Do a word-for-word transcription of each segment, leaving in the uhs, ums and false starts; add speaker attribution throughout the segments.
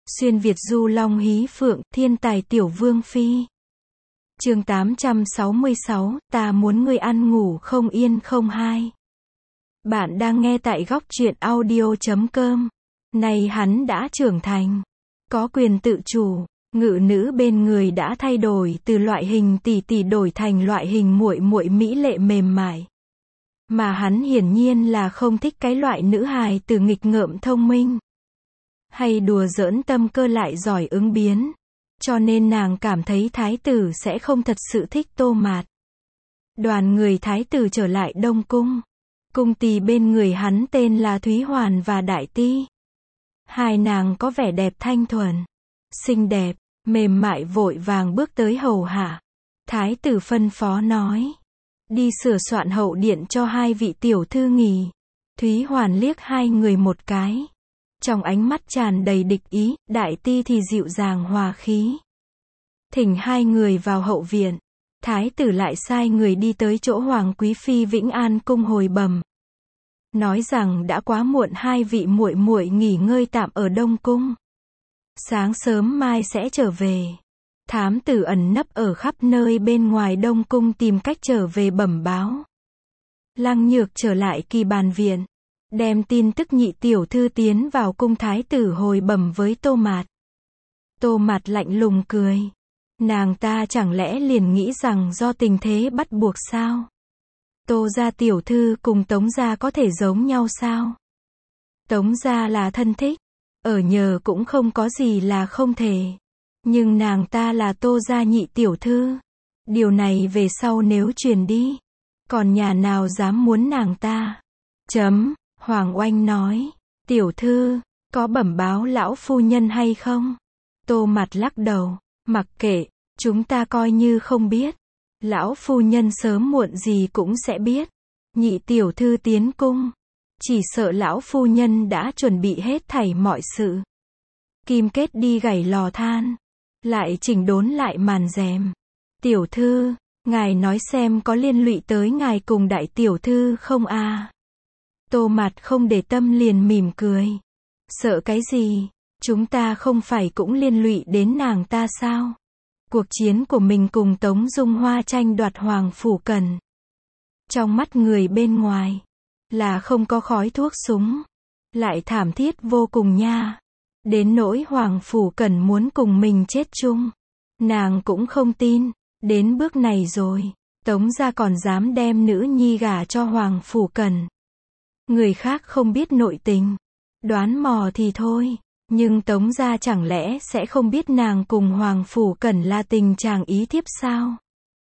Speaker 1: Xuyên Việt du long hí phượng, thiên tài tiểu vương phi. Chương tám trăm sáu mươi sáu, ta muốn ngươi ăn ngủ không yên không hai. Bạn đang nghe tại góc truyện audio chấm com. Này hắn đã trưởng thành, có quyền tự chủ, ngự nữ bên người đã thay đổi từ loại hình tỷ tỷ đổi thành loại hình muội muội mỹ lệ mềm mại. Mà hắn hiển nhiên là không thích cái loại nữ hài từ nghịch ngợm thông minh, hay đùa giỡn tâm cơ lại giỏi ứng biến. Cho nên nàng cảm thấy thái tử sẽ không thật sự thích Tô Mạt. Đoàn người thái tử trở lại Đông Cung. Cung tỳ bên người hắn tên là Thúy Hoàn và Đại Ti. Hai nàng có vẻ đẹp thanh thuần, xinh đẹp, mềm mại vội vàng bước tới hầu hạ. Thái tử phân phó nói, đi sửa soạn hậu điện cho hai vị tiểu thư nghỉ. Thúy Hoàn liếc hai người một cái, trong ánh mắt tràn đầy địch ý. Đại Ti thì dịu dàng hòa khí, thỉnh hai người vào hậu viện. Thái tử lại sai người đi tới chỗ Hoàng quý phi Vĩnh An cung hồi bẩm, nói rằng đã quá muộn, hai vị muội muội nghỉ ngơi tạm ở Đông Cung, sáng sớm mai sẽ trở về. Thám tử ẩn nấp ở khắp nơi bên ngoài Đông Cung tìm cách trở về bẩm báo. Lăng Nhược trở lại Kỳ Bàn viện, đem tin tức nhị tiểu thư tiến vào cung thái tử hồi bẩm với Tô Mạt. Tô Mạt lạnh lùng cười, nàng ta chẳng lẽ liền nghĩ rằng do tình thế bắt buộc sao? Tô gia tiểu thư cùng Tống gia có thể giống nhau sao? Tống gia là thân thích, ở nhờ cũng không có gì là không thể. Nhưng nàng ta là Tô gia nhị tiểu thư, điều này về sau nếu truyền đi, còn nhà nào dám muốn nàng ta? Chấm. Hoàng Oanh nói, tiểu thư, có bẩm báo lão phu nhân hay không? Tô Mạt lắc đầu, mặc kệ, chúng ta coi như không biết. Lão phu nhân sớm muộn gì cũng sẽ biết. Nhị tiểu thư tiến cung, chỉ sợ lão phu nhân đã chuẩn bị hết thảy mọi sự. Kim kết đi gảy lò than, lại chỉnh đốn lại màn rèm. Tiểu thư, ngài nói xem có liên lụy tới ngài cùng đại tiểu thư không à? Tô Mạt không để tâm liền mỉm cười. Sợ cái gì? Chúng ta không phải cũng liên lụy đến nàng ta sao? Cuộc chiến của mình cùng Tống Dung Hoa tranh đoạt Hoàng Phủ Cẩn, trong mắt người bên ngoài, là không có khói thuốc súng, lại thảm thiết vô cùng nha. Đến nỗi Hoàng Phủ Cẩn muốn cùng mình chết chung, nàng cũng không tin. Đến bước này rồi, Tống gia còn dám đem nữ nhi gả cho Hoàng Phủ Cẩn. Người khác không biết nội tình, đoán mò thì thôi, nhưng Tống gia chẳng lẽ sẽ không biết nàng cùng Hoàng Phủ Cẩn là tình chàng ý thiếp sao?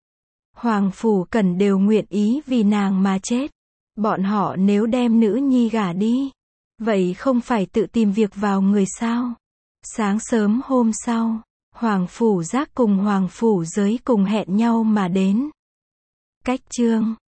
Speaker 1: Hoàng Phủ Cẩn đều nguyện ý vì nàng mà chết. Bọn họ nếu đem nữ nhi gả đi, vậy không phải tự tìm việc vào người sao? Sáng sớm hôm sau, Hoàng Phủ Giác cùng Hoàng Phủ Giới cùng hẹn nhau mà đến. Cách chương